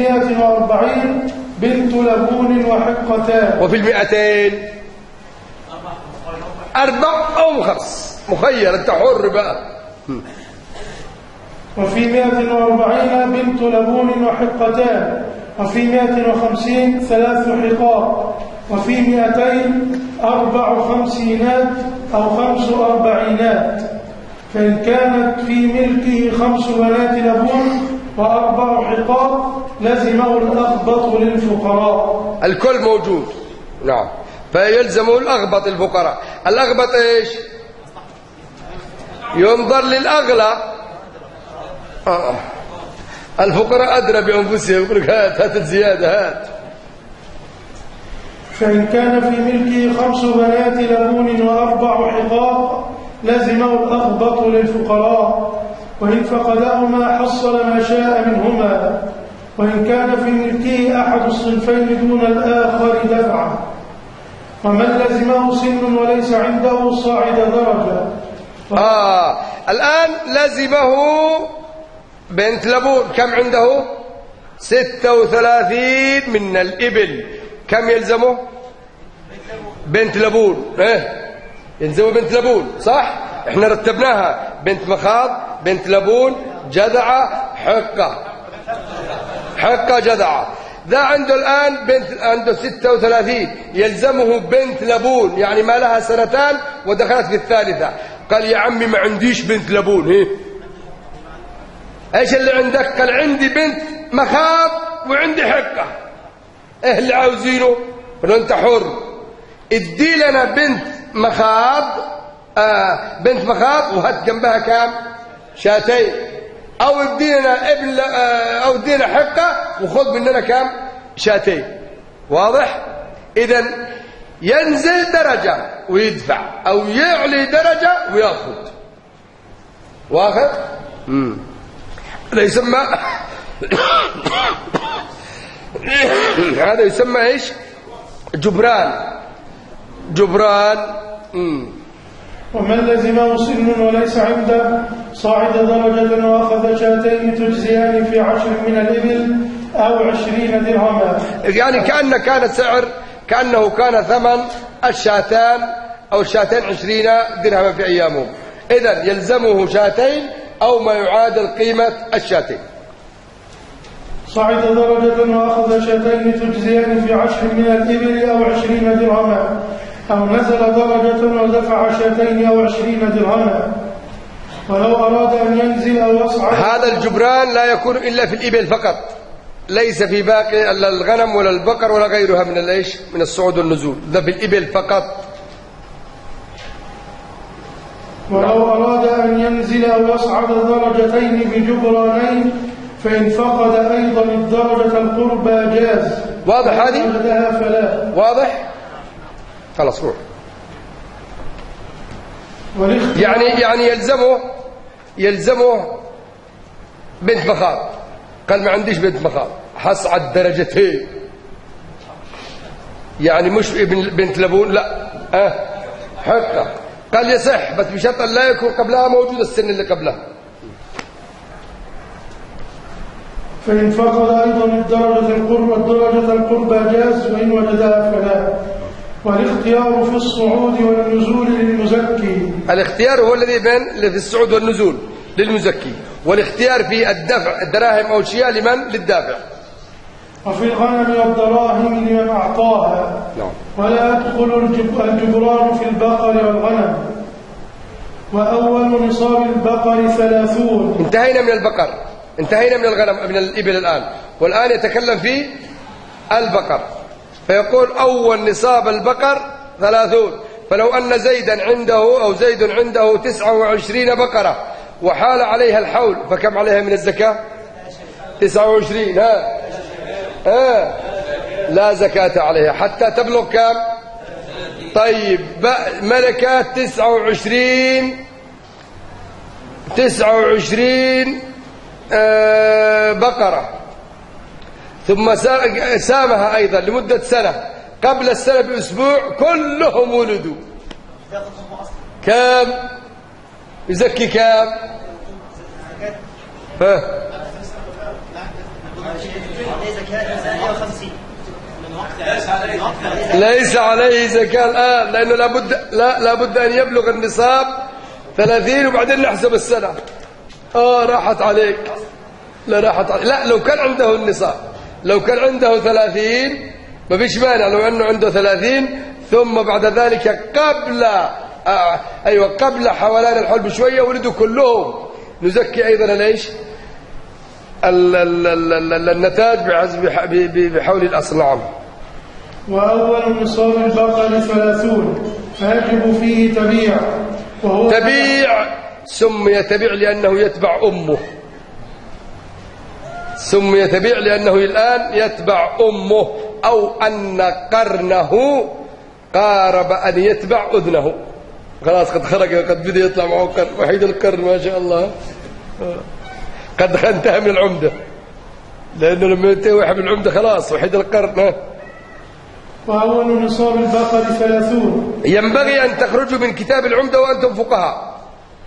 140 بنت لبون وحقتان. وفي 200 4 أو 5 مخير، أنت حر بقى. وفي 140 بنت لبون وحقتان، وفي 150 3 حقاق، وفي 200 4 خمسينات أو 5 أربعينات. فإن كانت في ملكه 5 بنات لبون و4 حقاق لزمه الأغبط للفقراء. الكل موجود، نعم، فيلزمه الأغبط الفقراء. الأغبط إيش؟ ينظر للأغلى. الفقراء أدرى بأنفسهم، يقول لك هات الزيادة هات. فإن كان في ملكه 5 بنات لبون و4 حقاق لزمه الأغبط للفقراء، وإن فقدهما حصل ما شاء منهما. وإن كان في ملكه أحد الصنفين دون الآخر دفعه. ومن لزمه سن وليس عنده صاعد درجة. الآن لزمه بنت لبون، كم عنده؟ 36 من الإبل. كم يلزمه؟ بنت لبون. يلزمه بنت لبون، صح؟ احنا رتبناها: بنت مخاض، بنت لبون، جذعة، حقة جذعة. ذا عنده الآن بنت، عنده 36، يلزمه بنت لبون، يعني ما لها 2 سنين ودخلت في الثالثة. قال يا عمي ما عنديش بنت لبون. ايش اللي عندك؟ قال عندي بنت مخاض وعندي حقة. ايه اللي عاوزينه؟ قالوا انت حر، ادي لنا بنت مخاض، بنت مخاض وهات جنبها كام؟ 2 او ادينا ابن، او ادينا حقة وخذ مننا كام؟ 2. واضح؟ اذا ينزل درجة ويدفع، او يعلي درجة وياخذ. واخذ؟ هذا يسمى هذا يسمى ايش؟ جبران. ومن لزمه سن وليس عنده صاعد درجة وأخذ 2 تجزيان في 10 من الإبل أو 20 درهما. يعني كأنه كان ثمن 2 أو 20 درهما في أيامهم. إذن يلزمه 2 أو ما يعادل قيمة 2. صعد درجة وأخذ 2 تجزيان في 10 من الإبل أو 20 درهما، أو نزل درجة ودفع 2 أو 20 درهما. ولو أراد أن ينزل أو يصعد. هذا الجبران لا يكون إلا في الإبل فقط، ليس في باقي الغنم ولا البقر ولا غيرها من الإيش؟ من الصعود والنزول. ده في الإبل فقط. ولو أراد أن ينزل أو يصعد درجتين بجبرانين فإن فقد أيضا الدرجة القربى جاز. واضح هذه؟ فلا. واضح؟ خلاص روح. يعني يلزمه بنت مخاض. قال ما عنديش بنت مخاض، حصعد 2 يعني مش بنت لبون، لا حقة. قال يصح بس بشرط لا يكون قبلها موجود السن اللي قبلها. فإن فقد أيضا الدرجة القربى جاز، وإن وجدها فلا. والاختيار في الصعود والنزول للمزكي. الاختيار هو الذي بين في الصعود والنزول للمزكي، والاختيار في الدفع الدراهم أو الشياء لمن؟ للدافع. وفي الغنم والدراهم لمن أعطاها. ولا يدخل الجبران في البقر والغنم. وأول نصاب البقر 30. انتهينا من البقر، انتهينا من الغنم، من الإبل الآن، والآن يتكلم في البقر. فيقول أول نصاب البقر 30. فلو أن زيدا عنده أو زيد عنده 29 بقرة وحال عليها الحول، فكم عليها من الزكاة؟ 29. لا زكاة عليها حتى تبلغ كم؟ طيب ملكات 29 بقرة، ثم سامها أيضا لمدة سنة، قبل السنة بأسبوع كلهم ولدوا. كم يزكي؟ كم؟ ليس عليه زكاة الآن، لأنه لابد أن يبلغ النصاب 30 وبعدين نحسب السنة. راحت عليك. لا راحت عليك. لا، لو كان عنده النصاب، لو كان عنده 30 ما فيش مانع، لو أنه عنده 30 ثم بعد ذلك قبل حولان الحول بشوية ولدوا كلهم، نزكي أيضا ليش النتاج بحول الأصل. نعم. وأول نصاب البقر 30 فيجب فيه تبيع، وهو تبيع. سمي تبيع لأنه يتبع أمه، سمي تبيع لأنه الآن يتبع أمه، أو أن قرنه قارب أن يتبع أذنه. خلاص قد خرج، قد بدأ يطلع معه قرن، وحيد القرن ما شاء الله قد انتهى من العمدة، لأنه لما ينتهي واحد من العمدة خلاص وحيد القرن. وأول نصاب البقر 30. ينبغي أن تخرجوا من كتاب العمدة وأنتم فقهاء،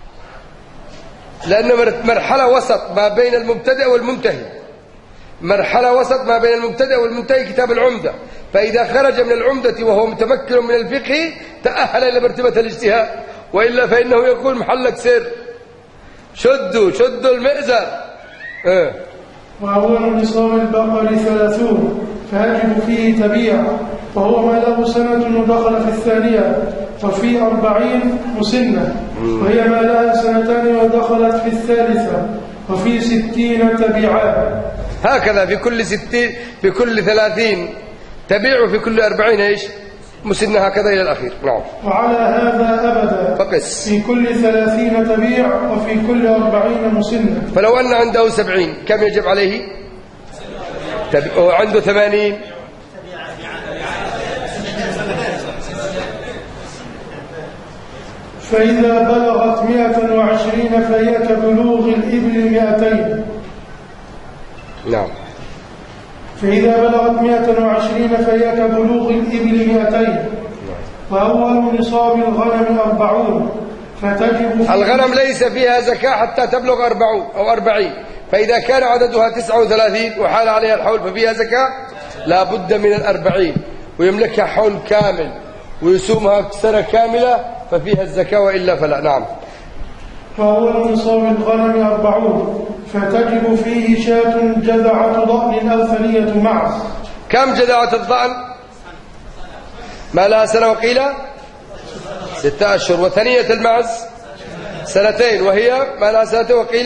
لأنه مرحلة وسط ما بين المبتدئ والمنتهي، مرحلة وسط ما بين المبتدئ والمنتهي كتاب العمدة. فإذا خرج من العمدة وهو متمكن من الفقه تأهل إلى مرتبة الاجتهاد، وإلا فإنه يقول محلك سر، شدوا المئزر. وأول نصاب البقر 30 فيجب فيه تبيع، وهو ما له سنة ودخل في الثانية، وفي 40 مسنة، وهي ما لها 2 ودخلت في الثالثة، وفي 60 تبيعات. هكذا في كل 60، في كل 30 تبيع، وفي كل 40 ايش مسنة، هكذا إلى الأخير. نعم. وعلى هذا أبدا فقس. في كل 30 تبيع، وفي كل 40 مسنة. فلو أن عنده 70 كم يجب عليه؟ وعنده 80 فإذا بلغت 120 فهي كبلوغ الإبل 200. نعم. فإذا بلغت 120 فهي كبلوغ الإبل 200. وأول نصاب الغنم 40 فتجب الغنم ليس فيها زكاة حتى تبلغ 40 أو 40، فإذا كان عددها 39 وحال عليها الحول ففيها زكاة. لا بد من 40 ويملكها حول كامل ويسومها سنة كاملة ففيها الزكاة، وإلا فلا. نعم. فأول نصاب الغنم 40 فتجب فيه شاة جذعة ضأن أو ثنية معز. كم جذعة الضأن؟ ما لها سنة وقيل 6 أشهر، وثنية المعز 2 وهي ما لها 2 وقيل.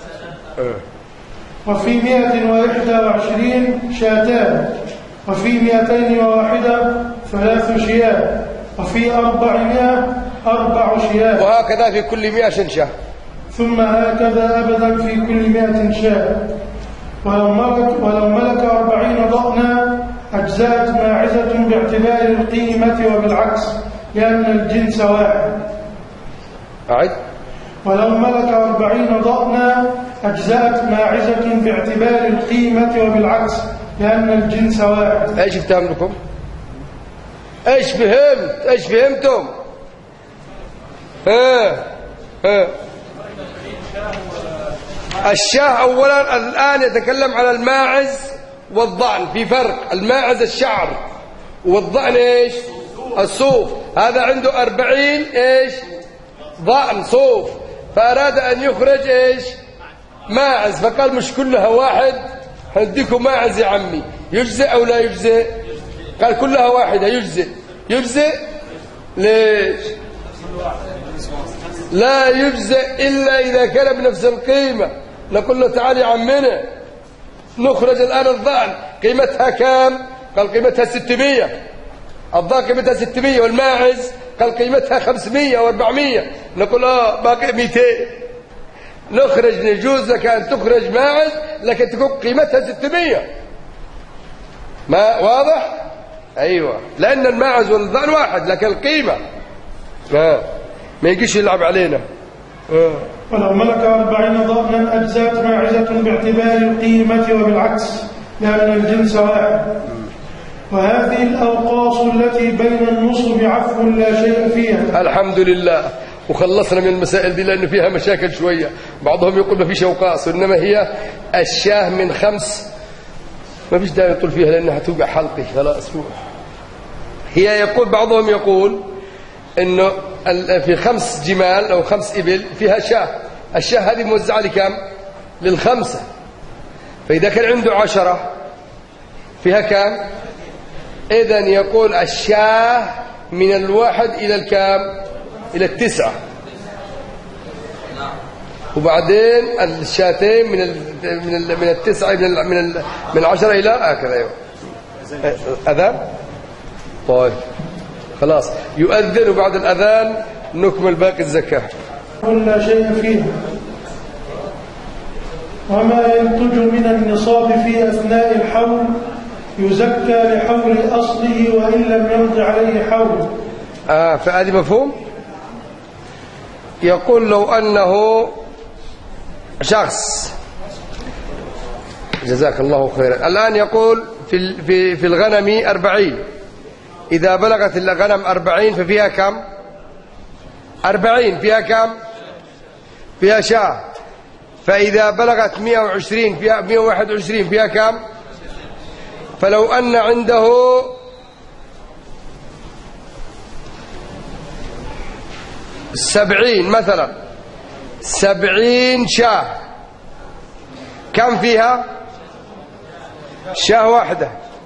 وفي 121 شاتان، وفي 201 3 شياه، وفي 400 4 شياه، وهكذا في كل 100 شاه، ثم هكذا أبدا في كل 100 شاه. ولو ملك 40 ضأنا أجزأت ماعزة باعتبار القيمة وبالعكس، لأن الجنس واحد. أعد. ولو ملك 40 ضأنا أجزأت ماعزة باعتبار القيمة وبالعكس، لأن الجنس واحد. ايش بتملكم؟ ايش فهمت؟ ايش فهمتم؟ الشاه أولا الآن يتكلم على الماعز والضأن، في فرق. الماعز الشعر والضأن ايش؟ الصوف. هذا عنده 40 ايش؟ ضأن صوف، فأراد أن يخرج ايش؟ ماعز، فقال مش كلها واحد، هنديكم ماعز يا عمي، يجزئ أو لا يجزئ؟ قال كلها واحدة يجزئ. يجزئ ليش؟ لا يجزئ إلا إذا كان بنفس القيمة. نقول له تعال يا عمنا نخرج الآن الضأن قيمتها كام؟ قال قيمتها 600. الضأن قيمتها 600، والماعز قال قيمتها 500 و400. نقول باقي 200. نخرج، نجوز لك أن تخرج ماعز لكن تكون قيمتها 600. ما واضح؟ أيوة، لأن الماعز والضأن واحد لكن القيمة ما يجيش يلعب علينا. ولو ملك 40 ضأنا أجزأت ماعزة باعتبار القيمة وبالعكس، لأن الجنس واحد. وهذه الأوقاص التي بين النصب عفو لا شيء فيها. الحمد لله، وخلصنا من المسائل دي لأنه فيها مشاكل شوية. بعضهم يقول ما فيش أوقاص، إنما هي الشاه من 5 ما فيش داعي نطول فيها لأنها هتوقع حلقي خلاص. هي يقول بعضهم يقول إنه في 5 جمال أو 5 إبل فيها شاة، الشاة هذه موزعة لكم؟ لل5. فإذا كان عنده 10 فيها كم؟ إذن يقول الشاة من 1 إلى الكام؟ إلى 9. وبعدين الشاتين من 9 من 10 إلى هكذا. أيوه أذان. طيب خلاص يؤذن وبعد الأذان نكمل باقي الزكاة. كل شيء فيه. وما ينتج من النصاب في أثناء الحول يزكى لحول أصله وإن لم يرد عليه حول. فهذه مفهوم. يقول لو أنه شخص، جزاك الله خيرا، الآن يقول في الغنم 40، إذا بلغت الغنم 40 ففيها كم؟ 40 فيها كم؟ فيها شاة. فإذا بلغت 120 فيها 121 فيها كم؟ فلو أن عنده 70 مثلا، 70 شاة، كم فيها؟ شاة واحدة.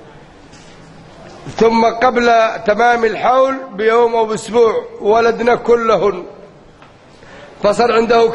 ثم قبل تمام الحول بيوم أو بأسبوع ولدنا كلهن، فصار عنده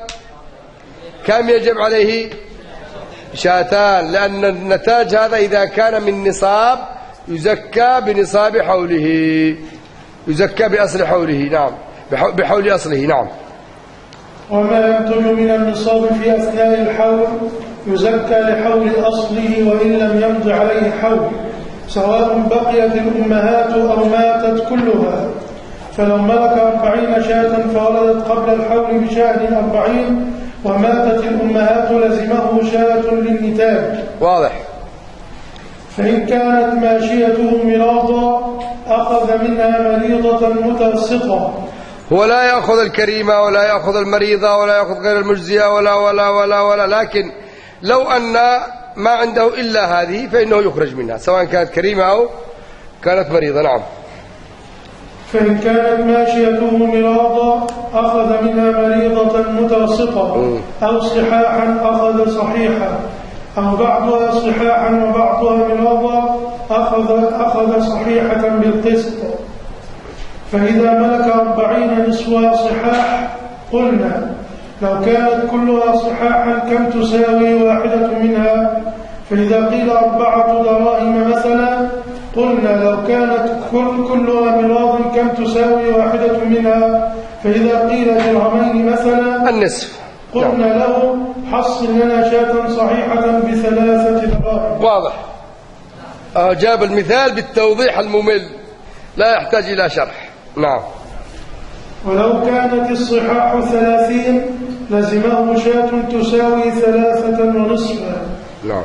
كم يجب عليه؟ شاتان، لأن النتاج هذا إذا كان من نصاب يزكى بنصاب حوله، يزكى بأصل حوله. نعم، بحول أصله. نعم. وما ينتج من النصاب في أثناء الحول يزكى لحول أصله وإن لم يمض عليه حول، سواء بقيت الأمهات أو ماتت كلها. فلو ملك 40 شاة فولدت قبل الحول بشهر 40 وماتت الأمهات لزمه شاة للنتاج. واضح. فإن كانت ماشيته مريضة أخذ منها مريضة متوسطة. هو لا يأخذ الكريمة ولا يأخذ المريضة ولا يأخذ غير المجزية ولا، لكن لو أن ما عنده إلا هذه فإنه يخرج منها سواء كانت كريمة أو كانت مريضة. نعم. فإن كانت ماشيته مريضة أخذ منها مريضة متوسطة، أو صحاحا أخذ صحيحا، أو بعضها صحاحا وبعضها مريضة أخذ صحيحة بالقسط. فإذا ملك 40 نصفها صحاح قلنا لو كانت كلها صحاحا كم تساوي واحدة منها؟ فإذا قيل 4 دراهم مثلا قلنا لو كانت كلها مراض كم تساوي واحدة منها؟ فإذا قيل درهمين مثلا النصف قلنا له حصل لنا شاة صحيحة ب3 دراهم. واضح. جاب المثال بالتوضيح الممل لا يحتاج إلى شرح. نعم. ولو كانت الصحاح 30 لزمه شاة تساوي 3 ونصفا. نعم.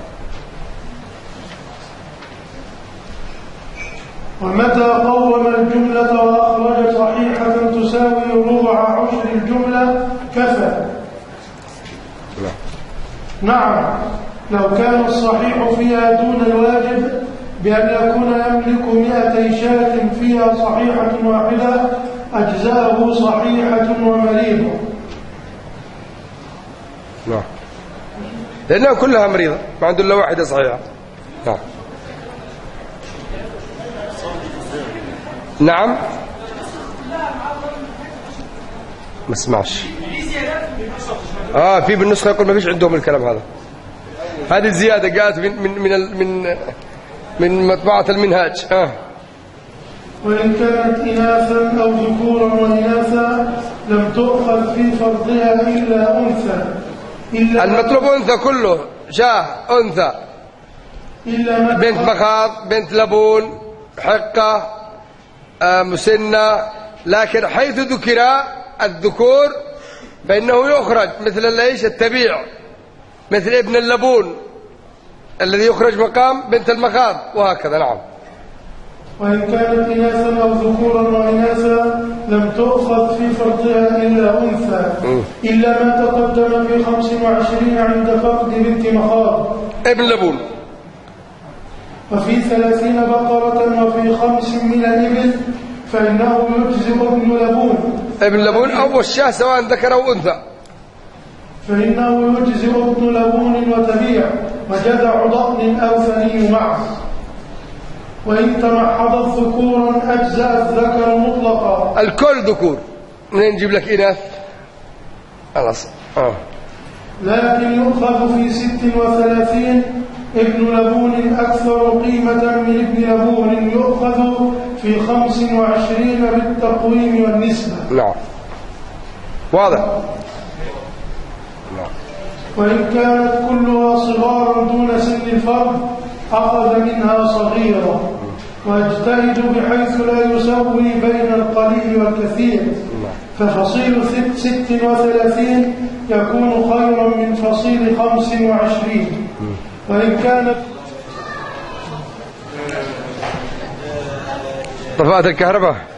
ومتى قوم الجملة وأخرج صحيحة تساوي ربع عشر الجملة كفى. نعم. لو كان الصحيح فيها دون الواجب بأن يكون يملك 200 شاة فيها صحيحة واحدة أجزاءه صحيحة ومريضة. نعم. لأنها كلها مريضة ما عنده إلا واحدة صحيحة. نعم. نعم. ما اسمعش. في بالنسخة يقول ما فيش عندهم الكلام هذا. هذه الزيادة جاءت من مطبعة المنهاج. وإن كانت إناثا أو ذكورا وإناثا لم تؤخذ في فرضها إلا أنثى. المطلوب أنثى كله، شاه أنثى، إلا بنت مخاض، بنت لبون، حقة، مسنة. لكن حيث ذكر الذكور فإنه يخرج مثل ليش التبيع، مثل ابن اللبون الذي يخرج مقام بنت المخاض وهكذا. نعم. وإن كانت إناثا أو ذكورا وإناثا لم تؤخذ في فرضها إلا أنثى إلا ما تقدم في 25 عند فقد بنت مخاض. ابن لبون وفي 30 بقرة وفي 5 من الإبل فإنه يجزئ ابن لبون. ابن لبون أو الشاه سواء ذكر أو أنثى. فإنه يجزئ ابن لبون وتبيع وجذع ضأن أو ثني معه. وإن تمحضت ذكورا أجزأ الذكر مطلقا. الكل ذكور، منين نجيب لك إناث؟ خلاص. لكن يؤخذ في 36 ابن لبون أكثر قيمة من ابن لبون يؤخذ في 25 بالتقويم والنسبة. نعم واضح. نعم. وإن كانت كلها صغارا دون سن الفرد أخذ منها صغيرة واجتهد بحيث لا يسوي بين القليل والكثير. ففصيل 36 يكون خيرا من فصيل 25. وإن كانت طفأت الكهرباء